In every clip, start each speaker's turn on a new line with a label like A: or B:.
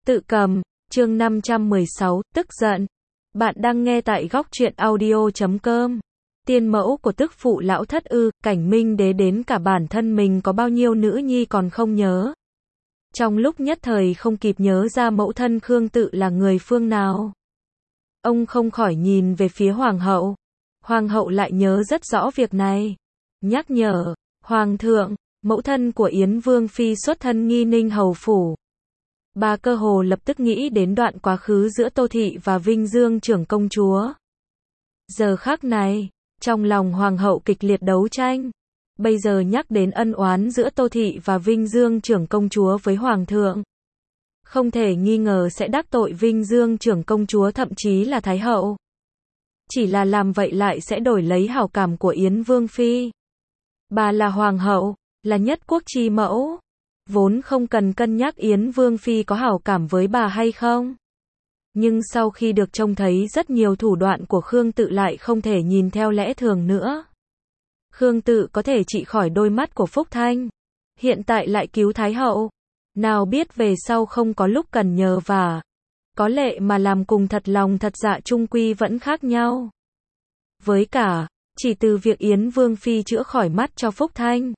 A: Tự cầm, chương 516, tức giận. Bạn đang nghe tại góc truyện audio.com. Tiên mẫu của tức phụ lão thất ư, Cảnh Minh Đế đến cả bản thân mình có bao nhiêu nữ nhi còn không nhớ. Trong lúc nhất thời không kịp nhớ ra mẫu thân Khương Tự là người phương nào. Ông không khỏi nhìn về phía hoàng hậu. Hoàng hậu lại nhớ rất rõ việc này. Nhắc nhở, hoàng thượng, mẫu thân của Yến Vương Phi xuất thân Nghi Ninh hầu phủ. Bà cơ hồ lập tức nghĩ đến đoạn quá khứ giữa Tô Thị và Vinh Dương trưởng công chúa. Giờ khắc này, trong lòng hoàng hậu kịch liệt đấu tranh. Bây giờ nhắc đến ân oán giữa Tô Thị và Vinh Dương trưởng công chúa với hoàng thượng. Không thể nghi ngờ sẽ đắc tội Vinh Dương trưởng công chúa thậm chí là Thái hậu. Chỉ là làm vậy lại sẽ đổi lấy hảo cảm của Yến Vương Phi. Bà là hoàng hậu, là nhất quốc chi mẫu. Vốn không cần cân nhắc Yến Vương Phi có hảo cảm với bà hay không. Nhưng sau khi được trông thấy rất nhiều thủ đoạn của Khương Tự lại không thể nhìn theo lẽ thường nữa. Khương Tự có thể trị khỏi đôi mắt của Phúc Thanh. Hiện tại lại cứu Thái hậu. Nào biết về sau không có lúc cần nhờ vả. Có lệ mà làm cùng thật lòng thật dạ chung quy vẫn khác nhau. Với cả, chỉ từ việc Yến Vương Phi chữa khỏi mắt cho Phúc Thanh.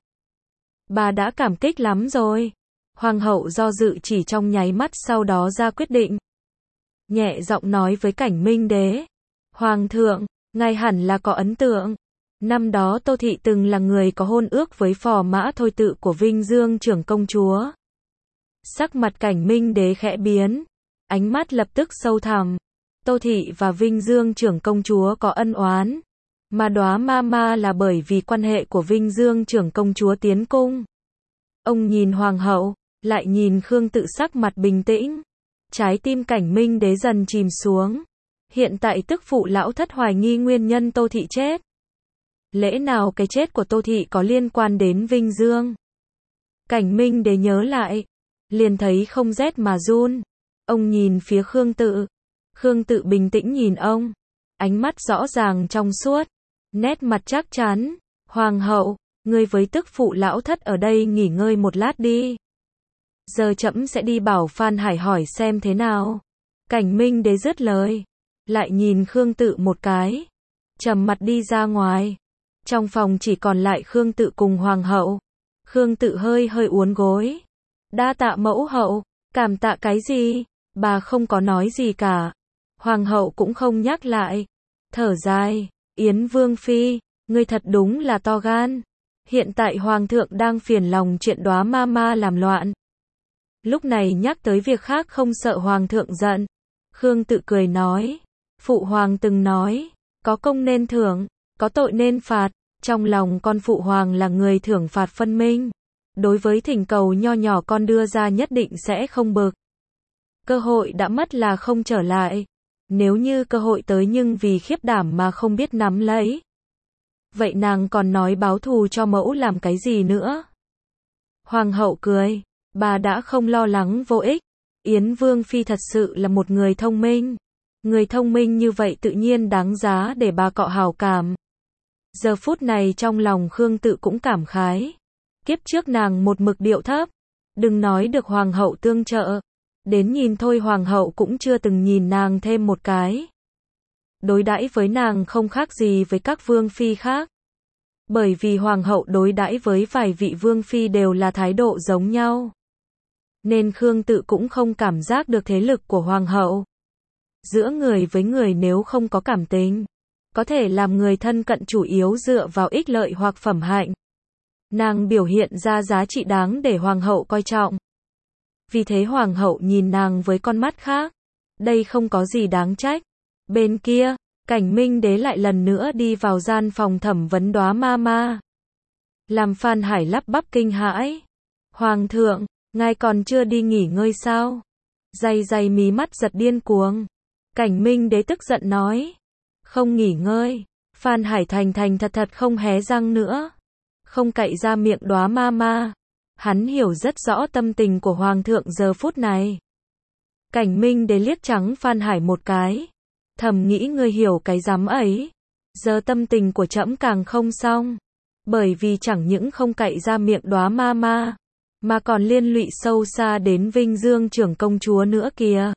A: Bà đã cảm kích lắm rồi. Hoàng hậu do dự chỉ trong nháy mắt sau đó ra quyết định. Nhẹ giọng nói với Cảnh Minh Đế. Hoàng thượng, ngài hẳn là có ấn tượng. Năm đó Tô Thị từng là người có hôn ước với phò mã Thôi Tự của Vinh Dương trưởng công chúa. Sắc mặt Cảnh Minh Đế khẽ biến. Ánh mắt lập tức sâu thẳm. Tô Thị và Vinh Dương trưởng công chúa có ân oán. Mà Đóa ma ma là bởi vì quan hệ của Vinh Dương trưởng công chúa tiến cung. Ông nhìn hoàng hậu, lại nhìn Khương Tự sắc mặt bình tĩnh. Trái tim Cảnh Minh Đế dần chìm xuống. Hiện tại tức phụ lão thất hoài nghi nguyên nhân Tô Thị chết. Lẽ nào cái chết của Tô Thị có liên quan đến Vinh Dương? Cảnh Minh Đế nhớ lại. Liền thấy không rét mà run. Ông nhìn phía Khương Tự. Khương Tự bình tĩnh nhìn ông. Ánh mắt rõ ràng trong suốt. Nét mặt chắc chắn. Hoàng hậu, ngươi với tức phụ lão thất ở đây nghỉ ngơi một lát đi. Giờ trẫm sẽ đi bảo Phan Hải hỏi xem thế nào. Cảnh Minh Đế dứt lời. Lại nhìn Khương Tự một cái. Trầm mặt đi ra ngoài. Trong phòng chỉ còn lại Khương Tự cùng hoàng hậu. Khương Tự hơi uốn gối. Đa tạ mẫu hậu. Cảm tạ cái gì? Bà không có nói gì cả. Hoàng hậu cũng không nhắc lại. Thở dài. Yến Vương Phi, ngươi thật đúng là to gan. Hiện tại hoàng thượng đang phiền lòng chuyện Đóa ma ma làm loạn. Lúc này nhắc tới việc khác không sợ hoàng thượng giận. Khương Tự cười nói. Phụ hoàng từng nói, có công nên thưởng, có tội nên phạt. Trong lòng con phụ hoàng là người thưởng phạt phân minh. Đối với thỉnh cầu nho nhỏ con đưa ra nhất định sẽ không bực. Cơ hội đã mất là không trở lại. Nếu như cơ hội tới nhưng vì khiếp đảm mà không biết nắm lấy. Vậy nàng còn nói báo thù cho mẫu làm cái gì nữa? Hoàng hậu cười. Bà đã không lo lắng vô ích. Yến Vương Phi thật sự là một người thông minh. Người thông minh như vậy tự nhiên đáng giá để bà cọ hảo cảm. Giờ phút này trong lòng Khương Tự cũng cảm khái. Kiếp trước nàng một mực điệu thấp. Đừng nói được hoàng hậu tương trợ. Đến nhìn thôi hoàng hậu cũng chưa từng nhìn nàng thêm một cái. Đối đãi với nàng không khác gì với các vương phi khác. Bởi vì hoàng hậu đối đãi với vài vị vương phi đều là thái độ giống nhau. Nên Khương Tự cũng không cảm giác được thế lực của hoàng hậu. Giữa người với người nếu không có cảm tình, có thể làm người thân cận chủ yếu dựa vào ích lợi hoặc phẩm hạnh. Nàng biểu hiện ra giá trị đáng để hoàng hậu coi trọng. Vì thế hoàng hậu nhìn nàng với con mắt khác. Đây không có gì đáng trách. Bên kia, Cảnh Minh Đế lại lần nữa đi vào gian phòng thẩm vấn Đóa ma ma. Làm Phan Hải lắp bắp kinh hãi. Hoàng thượng, ngài còn chưa đi nghỉ ngơi sao? Day mí mắt giật điên cuồng. Cảnh Minh Đế tức giận nói. Không nghỉ ngơi. Phan Hải thành thật không hé răng nữa. Không cậy ra miệng Đóa ma ma. Hắn hiểu rất rõ tâm tình của hoàng thượng giờ phút này. Cảnh Minh Đế liếc trắng Phan Hải một cái. Thầm nghĩ ngươi hiểu cái dám ấy. Giờ tâm tình của trẫm càng không xong. Bởi vì chẳng những không cậy ra miệng Đóa ma ma. mà còn liên lụy sâu xa đến Vinh Dương trưởng công chúa nữa kìa.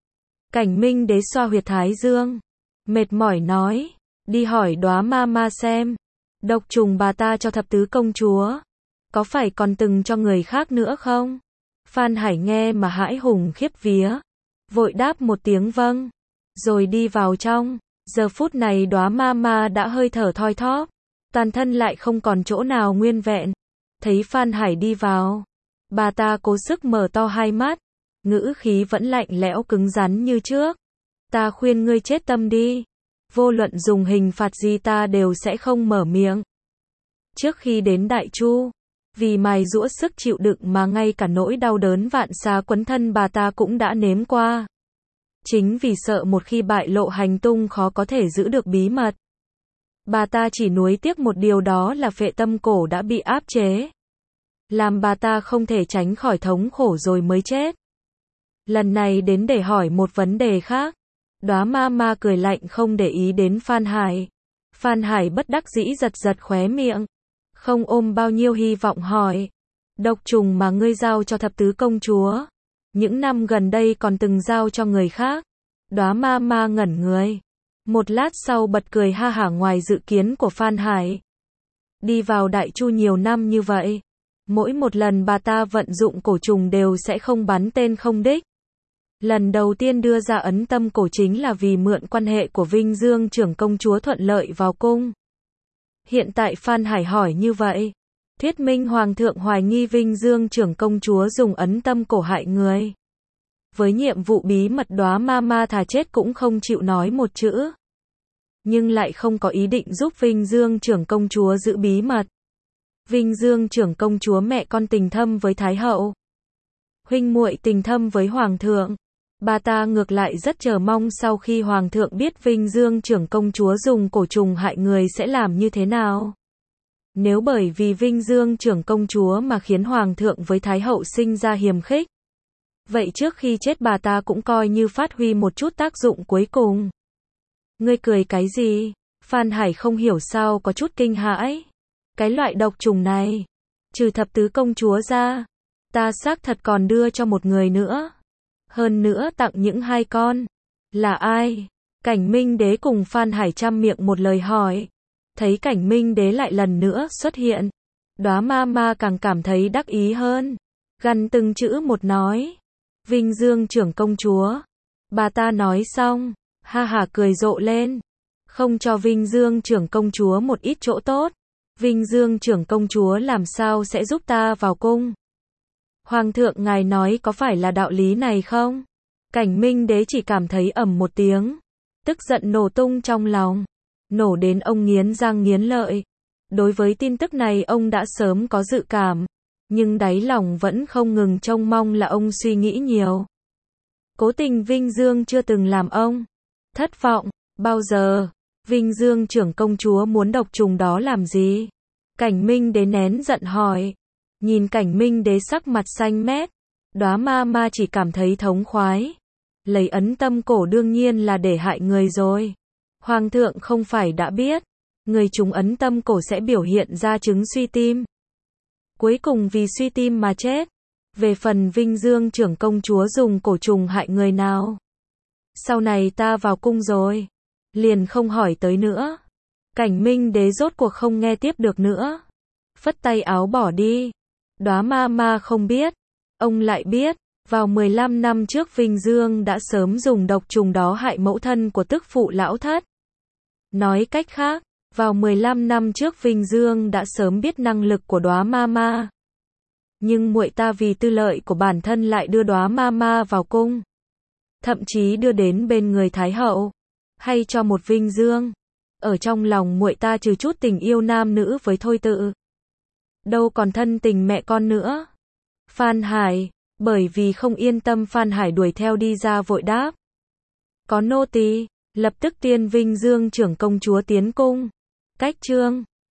A: Cảnh Minh Đế xoa huyệt thái dương, mệt mỏi nói, đi hỏi Đóa ma ma xem, độc trùng bà ta cho thập tứ công chúa, có phải còn từng cho người khác nữa không? Phan Hải nghe mà hãi hùng khiếp vía, vội đáp một tiếng vâng, rồi đi vào trong. Giờ phút này Đóa ma ma đã hơi thở thoi thóp, toàn thân lại không còn chỗ nào nguyên vẹn. Thấy Phan Hải đi vào, bà ta cố sức mở to hai mắt, ngữ khí vẫn lạnh lẽo cứng rắn như trước. Ta khuyên ngươi chết tâm đi, vô luận dùng hình phạt gì ta đều sẽ không mở miệng. Trước khi đến Đại Chu, vì mài giũa sức chịu đựng mà ngay cả nỗi đau đớn vạn xá quấn thân bà ta cũng đã nếm qua. Chính vì sợ một khi bại lộ hành tung khó có thể giữ được bí mật. Bà ta chỉ nuối tiếc một điều, đó là phệ tâm cổ đã bị áp chế, làm bà ta không thể tránh khỏi thống khổ rồi mới chết. Lần này đến để hỏi một vấn đề khác. Đóa ma ma cười lạnh không để ý đến Phan Hải. Phan Hải bất đắc dĩ giật giật khóe miệng, không ôm bao nhiêu hy vọng hỏi, độc trùng mà ngươi giao cho thập tứ công chúa, những năm gần đây còn từng giao cho người khác? Đóa ma ma ngẩn người, một lát sau bật cười ha hả ngoài dự kiến của Phan Hải. Đi vào Đại Chu nhiều năm như vậy, mỗi một lần bà ta vận dụng cổ trùng đều sẽ không bắn tên không đích. Lần đầu tiên đưa ra ấn tâm cổ chính là vì mượn quan hệ của Vinh Dương trưởng công chúa thuận lợi vào cung. Hiện tại Phan Hải hỏi như vậy, thuyết minh Hoàng thượng hoài nghi Vinh Dương trưởng công chúa dùng ấn tâm cổ hại người. Với nhiệm vụ bí mật, Đóa ma ma thà chết cũng không chịu nói một chữ. Nhưng lại không có ý định giúp Vinh Dương trưởng công chúa giữ bí mật. Vinh Dương trưởng công chúa mẹ con tình thâm với Thái hậu, huynh muội tình thâm với Hoàng thượng. Bà ta ngược lại rất chờ mong sau khi Hoàng thượng biết Vinh Dương trưởng công chúa dùng cổ trùng hại người sẽ làm như thế nào. Nếu bởi vì Vinh Dương trưởng công chúa mà khiến Hoàng thượng với Thái hậu sinh ra hiềm khích, vậy trước khi chết bà ta cũng coi như phát huy một chút tác dụng cuối cùng. Ngươi cười cái gì? Phan Hải không hiểu sao có chút kinh hãi. Cái loại độc trùng này, trừ thập tứ công chúa ra, ta xác thật còn đưa cho một người nữa. Hơn nữa tặng những hai con. Là ai? Cảnh Minh Đế cùng Phan Hải trăm miệng một lời hỏi. Thấy Cảnh Minh Đế lại lần nữa xuất hiện, Đóa ma ma càng cảm thấy đắc ý hơn. Gằn từng chữ một nói, Vinh Dương trưởng công chúa. Bà ta nói xong, ha hả cười rộ lên. Không cho Vinh Dương trưởng công chúa một ít chỗ tốt, Vinh Dương trưởng công chúa làm sao sẽ giúp ta vào cung? Hoàng thượng ngài nói có phải là đạo lý này không? Cảnh Minh Đế chỉ cảm thấy ầm một tiếng, tức giận nổ tung trong lòng, nổ đến ông nghiến răng nghiến lợi. Đối với tin tức này ông đã sớm có dự cảm, nhưng đáy lòng vẫn không ngừng trông mong là ông suy nghĩ nhiều. Cố tình Vinh Dương chưa từng làm ông thất vọng, bao giờ. Vinh Dương trưởng công chúa muốn độc trùng đó làm gì? Cảnh Minh Đế nén giận hỏi. Nhìn Cảnh Minh Đế sắc mặt xanh mét, Đóa ma ma chỉ cảm thấy thống khoái. Lấy ấn tâm cổ đương nhiên là để hại người rồi. Hoàng thượng không phải đã biết, người trúng ấn tâm cổ sẽ biểu hiện ra chứng suy tim. Cuối cùng vì suy tim mà chết. Về phần Vinh Dương trưởng công chúa dùng cổ trùng hại người nào, sau này ta vào cung rồi, liền không hỏi tới nữa. Cảnh Minh Đế rốt cuộc không nghe tiếp được nữa, phất tay áo bỏ đi. Đóa ma ma không biết, ông lại biết, vào 15 năm trước Vinh Dương đã sớm dùng độc trùng đó hại mẫu thân của tức phụ lão thất. Nói cách khác, vào 15 năm trước Vinh Dương đã sớm biết năng lực của Đóa ma ma. Nhưng muội ta vì tư lợi của bản thân lại đưa Đóa ma ma vào cung, thậm chí đưa đến bên người Thái hậu, hay cho một Vinh Dương. Ở trong lòng muội ta trừ chút tình yêu nam nữ với Thôi Tự, đâu còn thân tình mẹ con nữa. Phan Hải, bởi vì không yên tâm Phan Hải đuổi theo đi ra vội đáp. Có nô tỳ, lập tức tiên Vinh Dương trưởng công chúa tiến cung. Cách chương